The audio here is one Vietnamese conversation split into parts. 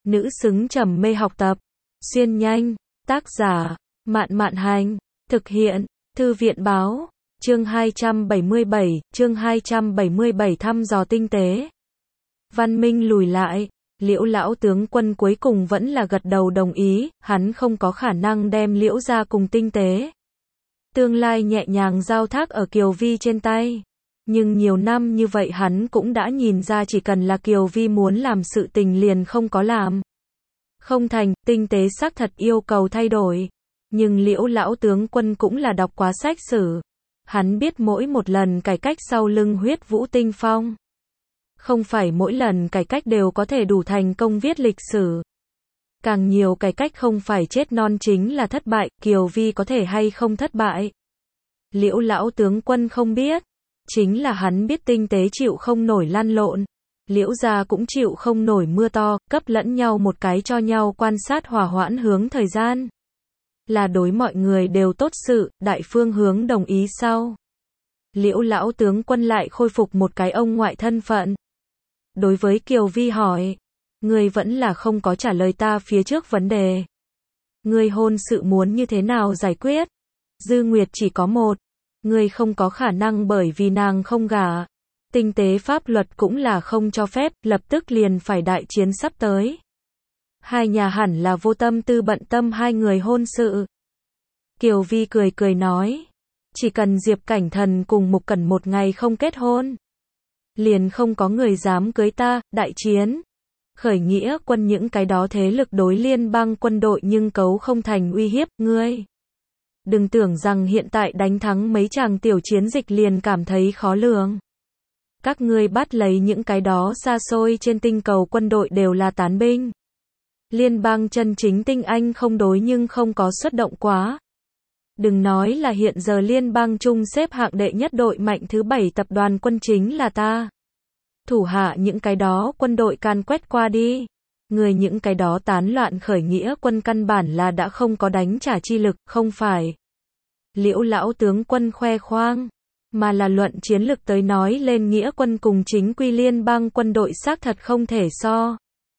nữ xứng trầm mê học tập. Xuyên nhanh, tác giả, Mạn Mạn Hành, thực hiện, Thư viện Báo, chương 277 thăm dò tinh tế. Văn Minh lùi lại, Liễu lão tướng quân cuối cùng vẫn là gật đầu đồng ý, hắn không có khả năng đem Liễu gia cùng tinh tế. Tương lai nhẹ nhàng giao thác ở Kiều Vi trên tay. Nhưng nhiều năm như vậy hắn cũng đã nhìn ra chỉ cần là Kiều Vi muốn làm sự tình liền không có làm. Không thành, tinh tế xác thật yêu cầu thay đổi. Nhưng Liễu lão tướng quân cũng là đọc quá sách sử. Hắn biết mỗi một lần cải cách sau lưng huyết vũ tinh phong. Không phải mỗi lần cải cách đều có thể đủ thành công viết lịch sử. Càng nhiều cải cách không phải chết non chính là thất bại, Kiều Vi có thể hay không thất bại. Liễu lão tướng quân không biết. Chính là hắn biết tinh tế chịu không nổi lăn lộn. Liễu gia cũng chịu không nổi mưa to, cấp lẫn nhau một cái cho nhau quan sát hòa hoãn hướng thời gian. Là đối mọi người đều tốt sự, đại phương hướng đồng ý sau. Liễu lão tướng quân lại khôi phục một cái ông ngoại thân phận. Đối với Kiều Vi hỏi, ngươi vẫn là không có trả lời ta phía trước vấn đề. Ngươi hôn sự muốn như thế nào giải quyết? Dư Nguyệt chỉ có một. Ngươi không có khả năng bởi vì nàng không gả. Tinh tế pháp luật cũng là không cho phép, lập tức liền phải đại chiến sắp tới. Hai nhà hẳn là vô tâm tư bận tâm hai người hôn sự. Kiều Vi cười cười nói, chỉ cần Diệp Cảnh Thần cùng Mục Cẩn một ngày không kết hôn, liền không có người dám cưới ta. Đại chiến, khởi nghĩa quân những cái đó thế lực đối liên bang quân đội nhưng cấu không thành uy hiếp. Ngươi đừng tưởng rằng hiện tại đánh thắng mấy chàng tiểu chiến dịch liền cảm thấy khó lường. Các ngươi bắt lấy những cái đó xa xôi trên tinh cầu quân đội đều là tán binh. Liên bang chân chính tinh anh không đối nhưng không có xuất động quá. Đừng nói là hiện giờ liên bang chung xếp hạng đệ nhất đội mạnh thứ 7 tập đoàn quân chính là ta. Thủ hạ những cái đó quân đội can quét qua đi. Người những cái đó tán loạn khởi nghĩa quân căn bản là đã không có đánh trả chi lực, không phải. Liễu lão tướng quân khoe khoang, mà là luận chiến lực tới nói lên nghĩa quân cùng chính quy liên bang quân đội xác thật không thể so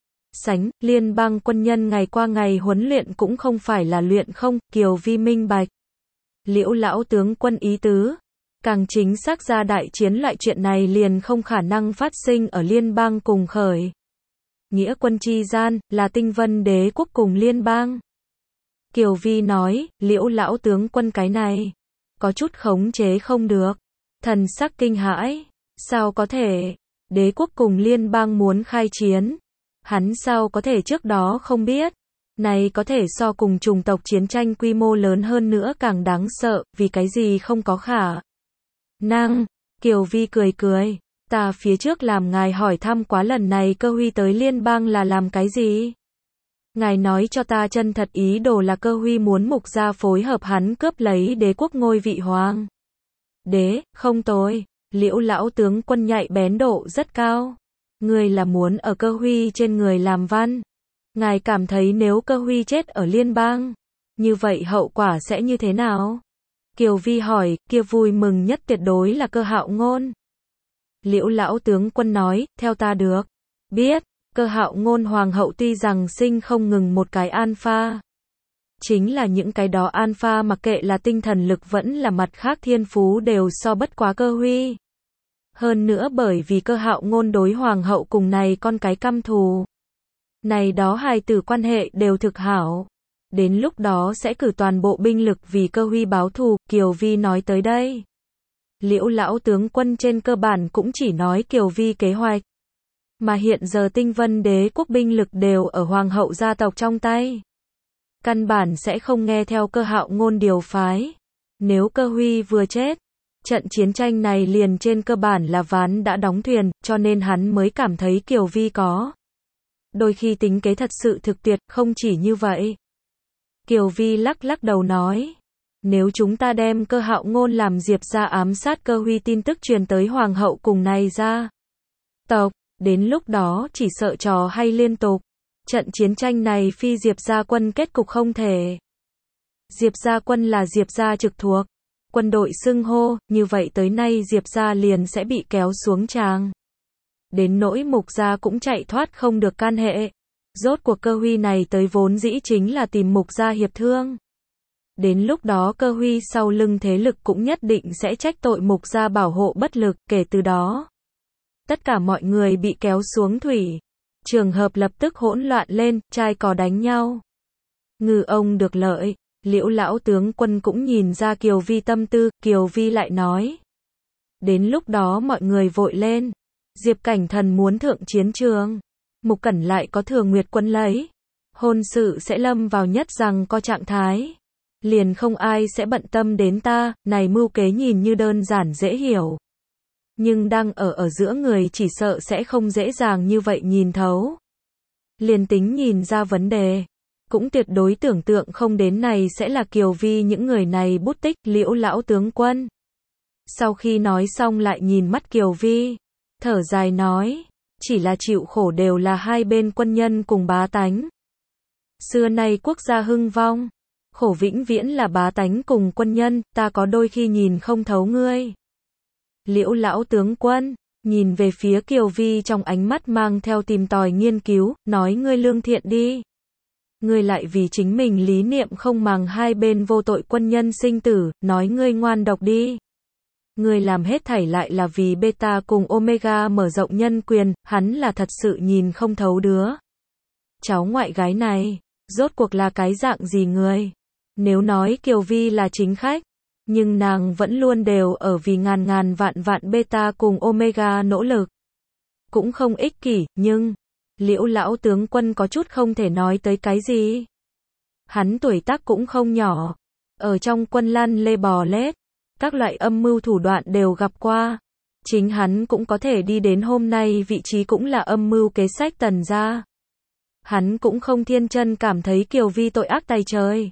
sánh. Liên bang quân nhân ngày qua ngày huấn luyện cũng không phải là luyện không. Kiều Vi minh bạch Liễu lão tướng quân ý tứ, càng chính xác ra đại chiến loại chuyện này liền không khả năng phát sinh ở liên bang cùng khởi nghĩa quân chi gian, là Tinh Vân Đế quốc cùng liên bang. Kiều Vi nói, Liễu lão tướng quân cái này có chút khống chế không được. Thần sắc kinh hãi, sao có thể? Đế quốc cùng liên bang muốn khai chiến, hắn sao có thể trước đó không biết? Này có thể so cùng chủng tộc chiến tranh quy mô lớn hơn nữa càng đáng sợ, vì cái gì không có khả năng? Kiều Vi cười cười, ta phía trước làm ngài hỏi thăm quá lần này Cơ Huy tới liên bang là làm cái gì? Ngài nói cho ta chân thật ý đồ là Cơ Huy muốn Mục gia phối hợp hắn cướp lấy đế quốc ngôi vị hoàng đế. Không tồi. Liễu lão tướng quân nhạy bén độ rất cao. Người là muốn ở Cơ Huy trên người làm văn. Ngài cảm thấy nếu Cơ Huy chết ở liên bang, như vậy hậu quả sẽ như thế nào? Kiều Vi hỏi, kia vui mừng nhất tuyệt đối là Cơ Hạo Ngôn. Liễu lão tướng quân nói, theo ta được biết, Cơ Hạo Ngôn hoàng hậu tuy rằng sinh không ngừng một cái alpha. Chính là những cái đó alpha mặc kệ là tinh thần lực vẫn là mặt khác thiên phú đều so bất quá Cơ Huy. Hơn nữa bởi vì Cơ Hạo Ngôn đối hoàng hậu cùng này con cái căm thù. Này đó hài tử quan hệ đều thực hảo. Đến lúc đó sẽ cử toàn bộ binh lực vì Cơ Huy báo thù. Kiều Vi nói tới đây. Liễu lão tướng quân trên cơ bản cũng chỉ nói Kiều Vi kế hoạch. Mà hiện giờ Tinh Vân Đế quốc binh lực đều ở hoàng hậu gia tộc trong tay. Căn bản sẽ không nghe theo Cơ Hạo Ngôn điều phái. Nếu Cơ Huy vừa chết, trận chiến tranh này liền trên cơ bản là ván đã đóng thuyền, cho nên hắn mới cảm thấy Kiều Vi có đôi khi tính kế thật sự thực tuyệt. Không chỉ như vậy. Kiều Vi lắc lắc đầu nói, nếu chúng ta đem Cơ Hạo Ngôn làm Diệp gia ám sát Cơ Huy tin tức truyền tới hoàng hậu cùng này gia tộc, đến lúc đó chỉ sợ trò hay liên tục. Trận chiến tranh này phi Diệp gia quân kết cục không thể. Diệp gia quân là Diệp gia trực thuộc quân đội xưng hô, như vậy tới nay Diệp gia liền sẽ bị kéo xuống tràng. Đến nỗi Mục gia cũng chạy thoát không được can hệ. Rốt cuộc Cơ Huy này tới vốn dĩ chính là tìm Mục gia hiệp thương. Đến lúc đó Cơ Huy sau lưng thế lực cũng nhất định sẽ trách tội Mục gia bảo hộ bất lực, kể từ đó tất cả mọi người bị kéo xuống thủy. Trường hợp lập tức hỗn loạn lên, trai cò đánh nhau. Ngư ông được lợi, Liễu lão tướng quân cũng nhìn ra Kiều Vi tâm tư, Kiều Vi lại nói. Đến lúc đó mọi người vội lên. Diệp Cảnh Thần muốn thượng chiến trường. Mục Cẩn lại có Thừa Nguyệt quân lấy. Hôn sự sẽ lâm vào nhất rằng có trạng thái. Liền không ai sẽ bận tâm đến ta, này mưu kế nhìn như đơn giản dễ hiểu. Nhưng đang ở giữa người chỉ sợ sẽ không dễ dàng như vậy nhìn thấu. Liền tính nhìn ra vấn đề, cũng tuyệt đối tưởng tượng không đến này sẽ là Kiều Vi những người này bút tích. Liễu lão tướng quân. Sau khi nói xong lại nhìn mắt Kiều Vi, thở dài nói, chỉ là chịu khổ đều là hai bên quân nhân cùng bá tánh. Xưa nay quốc gia hưng vong, khổ vĩnh viễn là bá tánh cùng quân nhân, ta có đôi khi nhìn không thấu ngươi. Liễu lão tướng quân, nhìn về phía Kiều Vi trong ánh mắt mang theo tìm tòi nghiên cứu, nói ngươi lương thiện đi. Ngươi lại vì chính mình lý niệm không màng hai bên vô tội quân nhân sinh tử, nói ngươi ngoan độc đi. Ngươi làm hết thảy lại là vì beta cùng omega mở rộng nhân quyền, hắn là thật sự nhìn không thấu đứa cháu ngoại gái này, rốt cuộc là cái dạng gì người. Nếu nói Kiều Vi là chính khách, nhưng nàng vẫn luôn đều ở vì ngàn vạn beta cùng omega nỗ lực. Cũng không ích kỷ, nhưng Liễu lão tướng quân có chút không thể nói tới cái gì. Hắn tuổi tác cũng không nhỏ, ở trong quân lăn lê bò lết, các loại âm mưu thủ đoạn đều gặp qua. Chính hắn cũng có thể đi đến hôm nay vị trí cũng là âm mưu kế sách Tần gia. Hắn cũng không thiên chân cảm thấy Kiều Vi tội ác tày trời.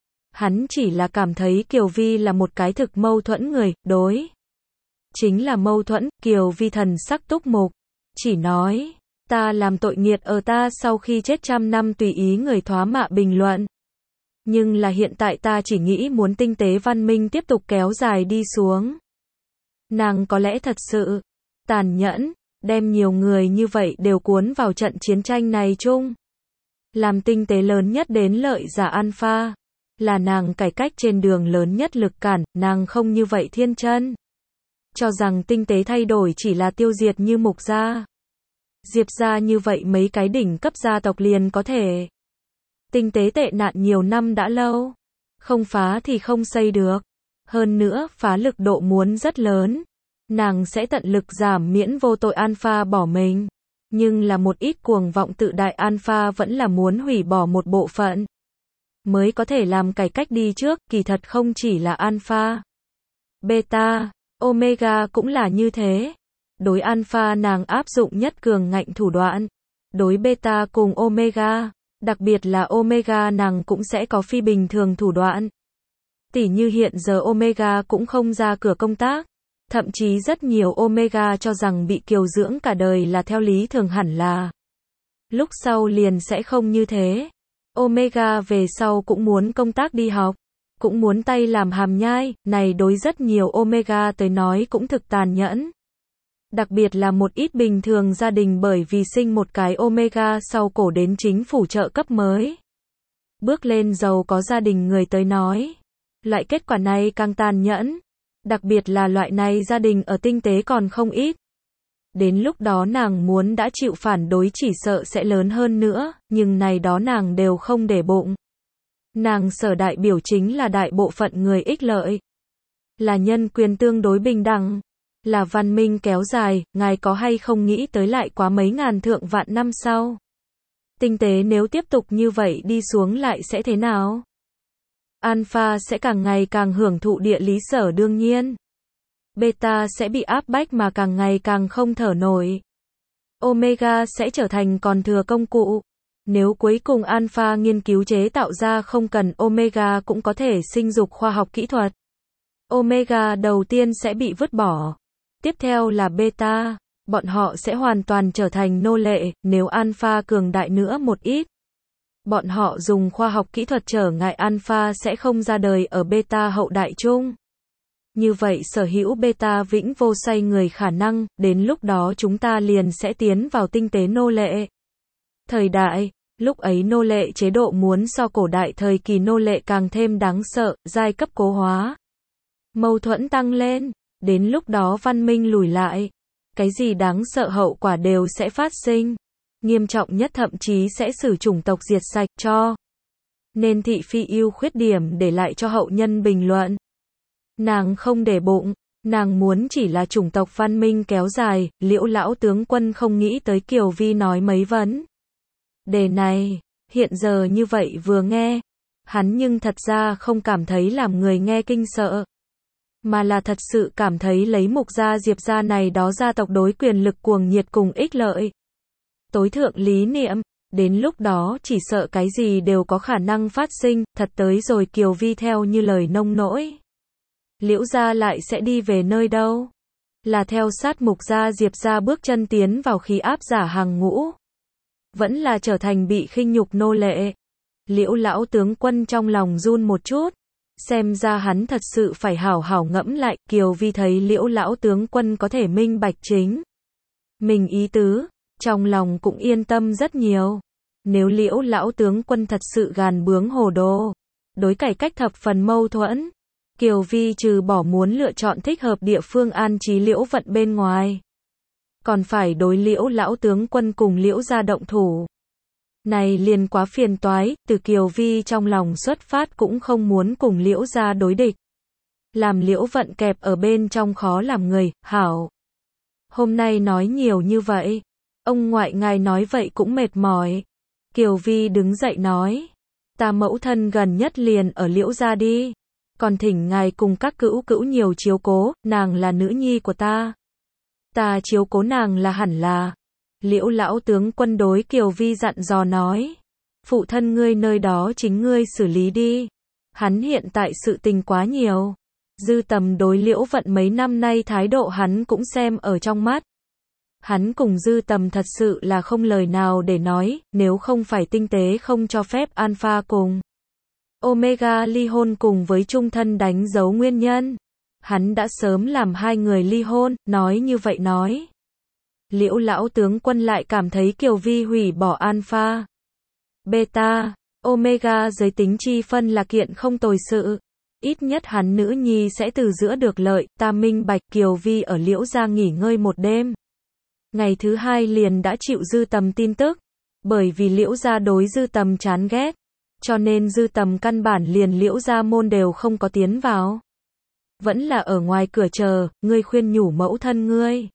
Hắn chỉ là cảm thấy Kiều Vi là một cái thực mâu thuẫn người, đối. Chính là mâu thuẫn, Kiều Vi thần sắc túc mục. Chỉ nói, ta làm tội nghiệt ở ta sau khi chết 100 năm tùy ý người thoá mạ bình luận. Nhưng là hiện tại ta chỉ nghĩ muốn tinh tế văn minh tiếp tục kéo dài đi xuống. Nàng có lẽ thật sự tàn nhẫn, đem nhiều người như vậy đều cuốn vào trận chiến tranh này chung. Làm tinh tế lớn nhất đến lợi giả alpha, là nàng cải cách trên đường lớn nhất lực cản, nàng không như vậy thiên chân. Cho rằng tinh tế thay đổi chỉ là tiêu diệt như Mục gia, Diệp gia như vậy mấy cái đỉnh cấp gia tộc liền có thể. Tinh tế tệ nạn nhiều năm đã lâu, không phá thì không xây được. Hơn nữa, phá lực độ muốn rất lớn. Nàng sẽ tận lực giảm miễn vô tội alpha bỏ mình. Nhưng là một ít cuồng vọng tự đại alpha vẫn là muốn hủy bỏ một bộ phận. Mới có thể làm cải cách đi trước, kỳ thật không chỉ là alpha. Beta, omega cũng là như thế. Đối alpha nàng áp dụng nhất cường ngạnh thủ đoạn. Đối beta cùng omega, đặc biệt là omega nàng cũng sẽ có phi bình thường thủ đoạn. Tỉ như hiện giờ omega cũng không ra cửa công tác. Thậm chí rất nhiều omega cho rằng bị kiều dưỡng cả đời là theo lý thường hẳn là. Lúc sau liền sẽ không như thế. Omega về sau cũng muốn công tác đi học, cũng muốn tay làm hàm nhai, này đối rất nhiều omega tới nói cũng thực tàn nhẫn. Đặc biệt là một ít bình thường gia đình bởi vì sinh một cái omega sau cổ đến chính phủ trợ cấp mới. Bước lên giàu có gia đình người tới nói. Loại kết quả này càng tàn nhẫn. Đặc biệt là loại này gia đình ở tinh tế còn không ít. Đến lúc đó nàng muốn đã chịu phản đối chỉ sợ sẽ lớn hơn nữa, nhưng này đó nàng đều không để bụng. Nàng sở đại biểu chính là đại bộ phận người ích lợi. Là nhân quyền tương đối bình đẳng. Là văn minh kéo dài, ngài có hay không nghĩ tới lại quá mấy ngàn thượng vạn năm sau. Tinh tế nếu tiếp tục như vậy đi xuống lại sẽ thế nào? Alpha sẽ càng ngày càng hưởng thụ địa lý sở đương nhiên. Beta sẽ bị áp bách mà càng ngày càng không thở nổi. Omega sẽ trở thành còn thừa công cụ. Nếu cuối cùng Alpha nghiên cứu chế tạo ra không cần Omega cũng có thể sinh dục khoa học kỹ thuật. Omega đầu tiên sẽ bị vứt bỏ. Tiếp theo là Beta. Bọn họ sẽ hoàn toàn trở thành nô lệ, nếu Alpha cường đại nữa một ít. Bọn họ dùng khoa học kỹ thuật trở ngại Alpha sẽ không ra đời ở Beta hậu đại chung. Như vậy sở hữu Beta vĩnh vô xoay người khả năng, đến lúc đó chúng ta liền sẽ tiến vào tinh tế nô lệ thời đại. Lúc ấy nô lệ chế độ muốn so cổ đại thời kỳ nô lệ càng thêm đáng sợ, giai cấp cố hóa. Mâu thuẫn tăng lên, đến lúc đó văn minh lùi lại. Cái gì đáng sợ hậu quả đều sẽ phát sinh. Nghiêm trọng nhất thậm chí sẽ xử chủng tộc diệt sạch cho. Nên thị phi ưu khuyết điểm để lại cho hậu nhân bình luận. Nàng không để bụng, nàng muốn chỉ là chủng tộc văn minh kéo dài, Liễu lão tướng quân không nghĩ tới Kiều Vi nói mấy vấn đề này, hiện giờ như vậy vừa nghe, hắn nhưng thật ra không cảm thấy làm người nghe kinh sợ, mà là thật sự cảm thấy lấy Mục gia Diệp gia này đó gia tộc đối quyền lực cuồng nhiệt cùng ích lợi. Tối thượng lý niệm, đến lúc đó chỉ sợ cái gì đều có khả năng phát sinh, thật tới rồi Kiều Vi theo như lời nông nỗi. Liễu gia lại sẽ đi về nơi đâu? Là theo sát Mục gia Diệp gia bước chân tiến vào khí áp giả hàng ngũ? Vẫn là trở thành bị khinh nhục nô lệ? Liễu lão tướng quân trong lòng run một chút. Xem ra hắn thật sự phải hảo hảo ngẫm lại. Kiều Vi thấy Liễu lão tướng quân có thể minh bạch chính mình ý tứ, trong lòng cũng yên tâm rất nhiều. Nếu Liễu lão tướng quân thật sự gàn bướng hồ đồ, đối cải cách thập phần mâu thuẫn, Kiều Vi trừ bỏ muốn lựa chọn thích hợp địa phương an trí Liễu Vận bên ngoài, còn phải đối Liễu lão tướng quân cùng Liễu gia động thủ. Này liền quá phiền toái, từ Kiều Vi trong lòng xuất phát cũng không muốn cùng Liễu gia đối địch. Làm Liễu Vận kẹp ở bên trong khó làm người, hảo. Hôm nay nói nhiều như vậy, ông ngoại ngài nói vậy cũng mệt mỏi. Kiều Vi đứng dậy nói, ta mẫu thân gần nhất liền ở Liễu gia đi. Còn thỉnh ngài cùng các cữu cữu nhiều chiếu cố, nàng là nữ nhi của ta. Ta chiếu cố nàng là hẳn là. Liễu lão tướng quân đối Kiều Vi dặn dò nói. Phụ thân ngươi nơi đó chính ngươi xử lý đi. Hắn hiện tại sự tình quá nhiều. Dư Tầm đối Liễu Vận mấy năm nay thái độ hắn cũng xem ở trong mắt. Hắn cùng Dư Tầm thật sự là không lời nào để nói, nếu không phải tinh tế không cho phép Alpha cùng Omega ly hôn cùng với chung thân đánh dấu nguyên nhân. Hắn đã sớm làm hai người ly hôn, nói như vậy nói. Liễu lão tướng quân lại cảm thấy Kiều Vi hủy bỏ Alpha, Beta, Omega giới tính chi phân là kiện không tồi sự. Ít nhất hắn nữ nhi sẽ từ giữa được lợi, ta minh bạch. Kiều Vi ở Liễu gia nghỉ ngơi một đêm. Ngày thứ hai liền đã chịu Dư Tầm tin tức. Bởi vì Liễu gia đối Dư Tầm chán ghét, cho nên Dư Tầm căn bản liền Liễu gia môn đều không có tiến vào. Vẫn là ở ngoài cửa chờ, ngươi khuyên nhủ mẫu thân ngươi.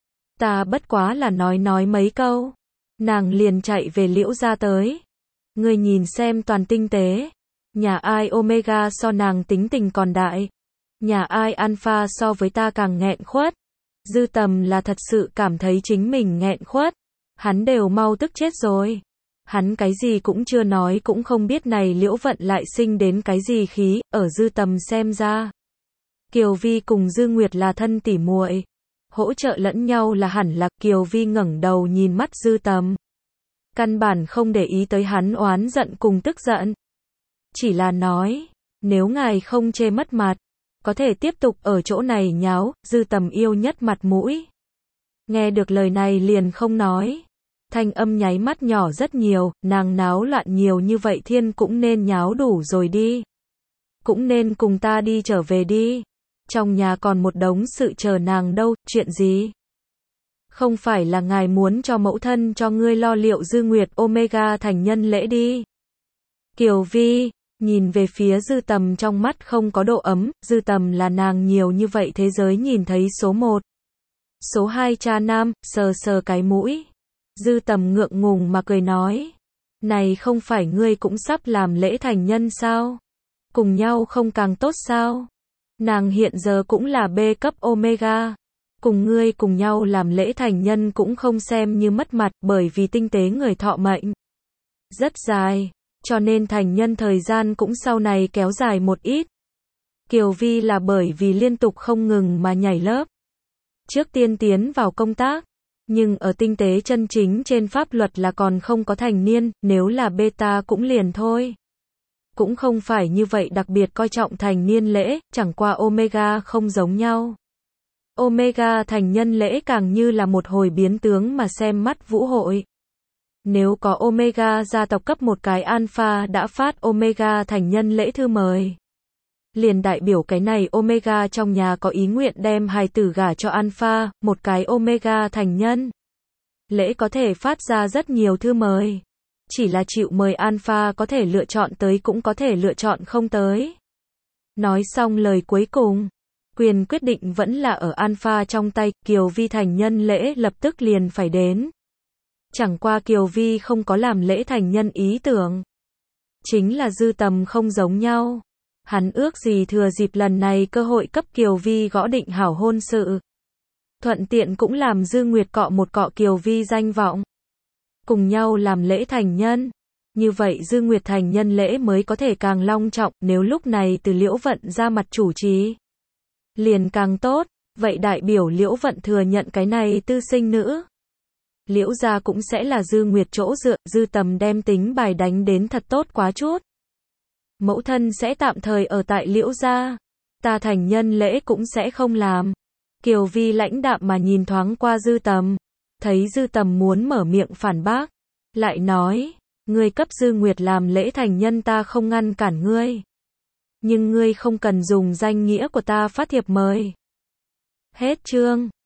Ta bất quá là nói mấy câu. Nàng liền chạy về Liễu gia tới. Ngươi nhìn xem toàn tinh tế. Nhà ai Omega so nàng tính tình còn đại. Nhà ai Alpha so với ta càng nghẹn khuất. Dư Tầm là thật sự cảm thấy chính mình nghẹn khuất. Hắn đều mau tức chết rồi. Hắn cái gì cũng chưa nói cũng không biết này Liễu Vận lại sinh đến cái gì khí, ở Dư Tầm xem ra. Kiều Vi cùng Dư Nguyệt là thân tỉ muội, hỗ trợ lẫn nhau là hẳn là. Kiều Vi ngẩng đầu nhìn mắt Dư Tầm. Căn bản không để ý tới hắn oán giận cùng tức giận. Chỉ là nói, nếu ngài không chê mất mặt, có thể tiếp tục ở chỗ này nháo. Dư Tầm yêu nhất mặt mũi. Nghe được lời này liền không nói. Thanh âm nháy mắt nhỏ rất nhiều, nàng náo loạn nhiều như vậy thiên cũng nên nháo đủ rồi đi. Cũng nên cùng ta đi trở về đi. Trong nhà còn một đống sự chờ nàng đâu, chuyện gì? Không phải là ngài muốn cho mẫu thân cho ngươi lo liệu Dư Nguyệt Omega thành nhân lễ đi. Kiều Vi nhìn về phía Dư Tầm trong mắt không có độ ấm. Dư Tầm là nàng nhiều như vậy thế giới nhìn thấy số 1. Số 2 cha nam, sờ sờ cái mũi. Dư Tầm ngượng ngùng mà cười nói. Này không phải ngươi cũng sắp làm lễ thành nhân sao? Cùng nhau không càng tốt sao? Nàng hiện giờ cũng là B cấp Omega. Cùng ngươi cùng nhau làm lễ thành nhân cũng không xem như mất mặt, bởi vì tinh tế người thọ mệnh rất dài, cho nên thành nhân thời gian cũng sau này kéo dài một ít. Kiều Vi là bởi vì liên tục không ngừng mà nhảy lớp. Trước tiên tiến vào công tác, nhưng ở tinh tế chân chính trên pháp luật là còn không có thành niên, nếu là beta cũng liền thôi. Cũng không phải như vậy đặc biệt coi trọng thành niên lễ, chẳng qua Omega không giống nhau. Omega thành nhân lễ càng như là một hồi biến tướng mà xem mắt vũ hội. Nếu có Omega gia tộc cấp một cái Alpha đã phát Omega thành nhân lễ thư mời. Liền đại biểu cái này Omega trong nhà có ý nguyện đem hài tử gả cho Alpha, một cái Omega thành nhân. Lễ có thể phát ra rất nhiều thư mời. Chỉ là chịu mời Alpha có thể lựa chọn tới cũng có thể lựa chọn không tới. Nói xong lời cuối cùng, quyền quyết định vẫn là ở Alpha trong tay, Kiều Vi thành nhân lễ lập tức liền phải đến. Chẳng qua Kiều Vi không có làm lễ thành nhân ý tưởng. Chính là Dư Tầm không giống nhau. Hắn ước gì thừa dịp lần này cơ hội cấp Kiều Vi gõ định hảo hôn sự. Thuận tiện cũng làm Dư Nguyệt cọ một cọ Kiều Vi danh vọng. Cùng nhau làm lễ thành nhân. Như vậy Dư Nguyệt thành nhân lễ mới có thể càng long trọng, nếu lúc này từ Liễu Vận ra mặt chủ trì. Liền càng tốt, vậy đại biểu Liễu Vận thừa nhận cái này tư sinh nữ. Liễu gia cũng sẽ là Dư Nguyệt chỗ dựa, Dư Tầm đem tính bài đánh đến thật tốt quá chút. Mẫu thân sẽ tạm thời ở tại Liễu gia, ta thành nhân lễ cũng sẽ không làm. Kiều Vi lãnh đạm mà nhìn thoáng qua Dư Tầm, thấy Dư Tầm muốn mở miệng phản bác, lại nói, ngươi cấp Dư Nguyệt làm lễ thành nhân ta không ngăn cản ngươi. Nhưng ngươi không cần dùng danh nghĩa của ta phát thiệp mời. Hết chương.